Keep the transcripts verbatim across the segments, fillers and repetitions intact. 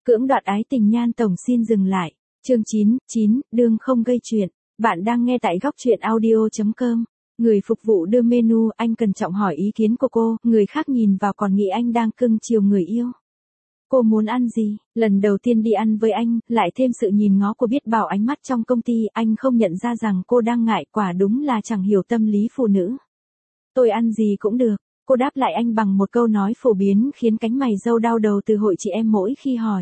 Cưỡng đoạt ái tình Nhan Tổng xin dừng lại. Chương chín, chín, đương không gây chuyện. Bạn đang nghe tại góc truyện audio chấm com. Người phục vụ đưa menu, anh cẩn trọng hỏi ý kiến của cô, người khác nhìn vào còn nghĩ anh đang cưng chiều người yêu. Cô muốn ăn gì? Lần đầu tiên đi ăn với anh, lại thêm sự nhìn ngó của biết bao ánh mắt trong công ty, anh không nhận ra rằng cô đang ngại, quả đúng là chẳng hiểu tâm lý phụ nữ. Tôi ăn gì cũng được. Cô đáp lại anh bằng một câu nói phổ biến khiến cánh mày râu đau đầu từ hội chị em mỗi khi hỏi.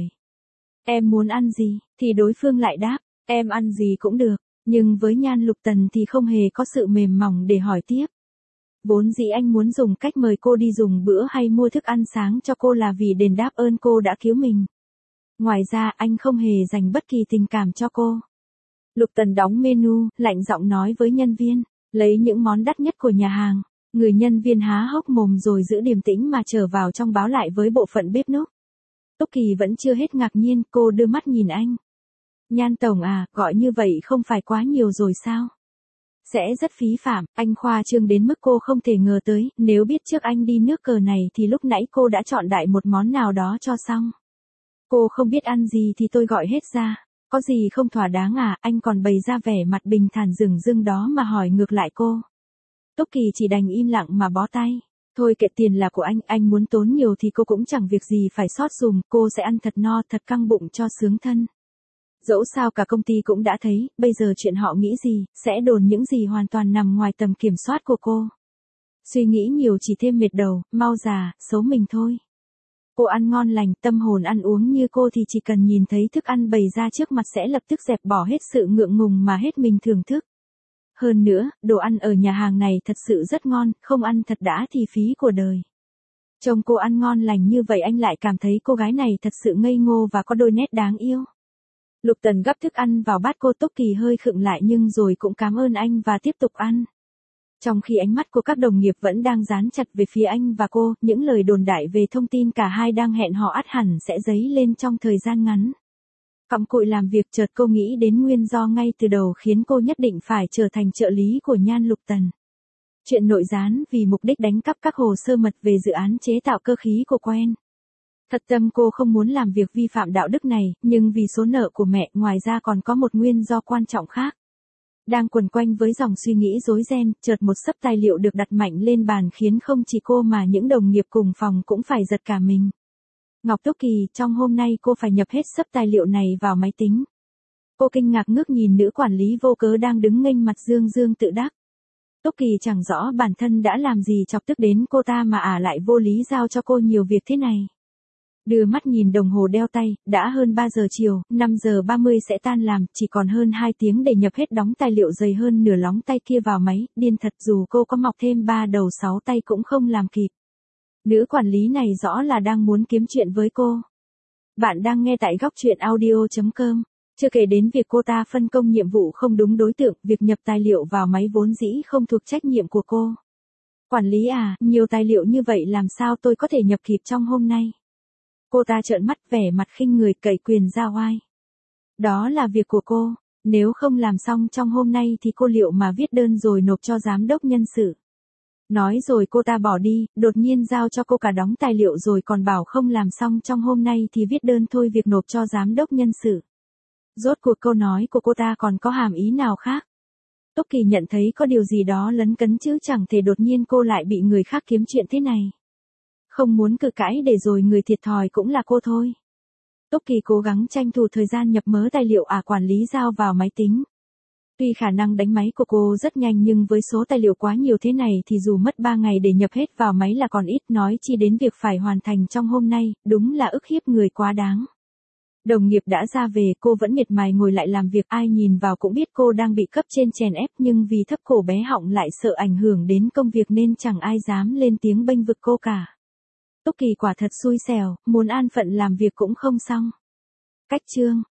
Em muốn ăn gì? Thì đối phương lại đáp, em ăn gì cũng được. Nhưng với Nhan Lục Tần thì không hề có sự mềm mỏng để hỏi tiếp. Vốn dĩ anh muốn dùng cách mời cô đi dùng bữa hay mua thức ăn sáng cho cô là vì đền đáp ơn cô đã cứu mình. Ngoài ra anh không hề dành bất kỳ tình cảm cho cô. Lục Tần đóng menu, lạnh giọng nói với nhân viên, lấy những món đắt nhất của nhà hàng. Người nhân viên há hốc mồm rồi giữ điềm tĩnh mà trở vào trong báo lại với bộ phận bếp núc. Túc Kỳ vẫn chưa hết ngạc nhiên, cô đưa mắt nhìn anh. Nhan Tổng à, gọi như vậy không phải quá nhiều rồi sao? Sẽ rất phí phạm, anh khoa trương đến mức cô không thể ngờ tới, nếu biết trước anh đi nước cờ này thì lúc nãy cô đã chọn đại một món nào đó cho xong. Cô không biết ăn gì thì tôi gọi hết ra, có gì không thỏa đáng à, anh còn bày ra vẻ mặt bình thản dửng dưng đó mà hỏi ngược lại cô. Túc Kỳ chỉ đành im lặng mà bó tay. Thôi kệ, tiền là của anh, anh muốn tốn nhiều thì cô cũng chẳng việc gì phải xót dùm, cô sẽ ăn thật no thật căng bụng cho sướng thân. Dẫu sao cả công ty cũng đã thấy, bây giờ chuyện họ nghĩ gì, sẽ đồn những gì hoàn toàn nằm ngoài tầm kiểm soát của cô. Suy nghĩ nhiều chỉ thêm mệt đầu, mau già, xấu mình thôi. Cô ăn ngon lành, tâm hồn ăn uống như cô thì chỉ cần nhìn thấy thức ăn bày ra trước mặt sẽ lập tức dẹp bỏ hết sự ngượng ngùng mà hết mình thưởng thức. Hơn nữa, đồ ăn ở nhà hàng này thật sự rất ngon, không ăn thật đã thì phí của đời. Trông cô ăn ngon lành như vậy anh lại cảm thấy cô gái này thật sự ngây ngô và có đôi nét đáng yêu. Lục Tần gắp thức ăn vào bát cô. Túc Kỳ hơi khựng lại nhưng rồi cũng cảm ơn anh và tiếp tục ăn. Trong khi ánh mắt của các đồng nghiệp vẫn đang dán chặt về phía anh và cô, những lời đồn đại về thông tin cả hai đang hẹn hò ắt hẳn sẽ dấy lên trong thời gian ngắn. Cặm cụi làm việc, chợt cô nghĩ đến nguyên do ngay từ đầu khiến cô nhất định phải trở thành trợ lý của Nhan Lục Tần. Chuyện nội gián vì mục đích đánh cắp các hồ sơ mật về dự án chế tạo cơ khí của Quen. Thật tâm cô không muốn làm việc vi phạm đạo đức này, nhưng vì số nợ của mẹ, ngoài ra còn có một nguyên do quan trọng khác. Đang quần quanh với dòng suy nghĩ rối ren, chợt một xấp tài liệu được đặt mạnh lên bàn khiến không chỉ cô mà những đồng nghiệp cùng phòng cũng phải giật cả mình. Ngọc Túc Kỳ, trong hôm nay cô phải nhập hết xấp tài liệu này vào máy tính. Cô kinh ngạc ngước nhìn nữ quản lý vô cớ đang đứng nghênh mặt dương dương tự đắc. Túc Kỳ chẳng rõ bản thân đã làm gì chọc tức đến cô ta mà ả lại vô lý giao cho cô nhiều việc thế này. Đưa mắt nhìn đồng hồ đeo tay, đã hơn ba giờ chiều, năm giờ ba mươi sẽ tan làm, chỉ còn hơn hai tiếng để nhập hết đống tài liệu dày hơn nửa lóng tay kia vào máy, điên thật, dù cô có mọc thêm ba đầu sáu tay cũng không làm kịp. Nữ quản lý này rõ là đang muốn kiếm chuyện với cô. Bạn đang nghe tại góc truyện audio chấm com. Chưa kể đến việc cô ta phân công nhiệm vụ không đúng đối tượng, việc nhập tài liệu vào máy vốn dĩ không thuộc trách nhiệm của cô. Quản lý à, nhiều tài liệu như vậy làm sao tôi có thể nhập kịp trong hôm nay? Cô ta trợn mắt vẻ mặt khinh người cậy quyền ra oai. Đó là việc của cô, nếu không làm xong trong hôm nay thì cô liệu mà viết đơn rồi nộp cho giám đốc nhân sự. Nói rồi cô ta bỏ đi, đột nhiên giao cho cô cả đống tài liệu rồi còn bảo không làm xong trong hôm nay thì viết đơn thôi, việc nộp cho giám đốc nhân sự. Rốt cuộc câu nói của cô ta còn có hàm ý nào khác? Túc Kỳ nhận thấy có điều gì đó lấn cấn chứ chẳng thể đột nhiên cô lại bị người khác kiếm chuyện thế này. Không muốn cự cãi để rồi người thiệt thòi cũng là cô thôi. Túc Kỳ cố gắng tranh thủ thời gian nhập mớ tài liệu à quản lý giao vào máy tính. Tuy khả năng đánh máy của cô rất nhanh nhưng với số tài liệu quá nhiều thế này thì dù mất ba ngày để nhập hết vào máy là còn ít, nói chi đến việc phải hoàn thành trong hôm nay, đúng là ức hiếp người quá đáng. Đồng nghiệp đã ra về, cô vẫn miệt mài ngồi lại làm việc, ai nhìn vào cũng biết cô đang bị cấp trên chèn ép nhưng vì thấp cổ bé họng lại sợ ảnh hưởng đến công việc nên chẳng ai dám lên tiếng bênh vực cô cả. Túc Kỳ quả thật xui xẻo, muốn an phận làm việc cũng không xong. Cách chương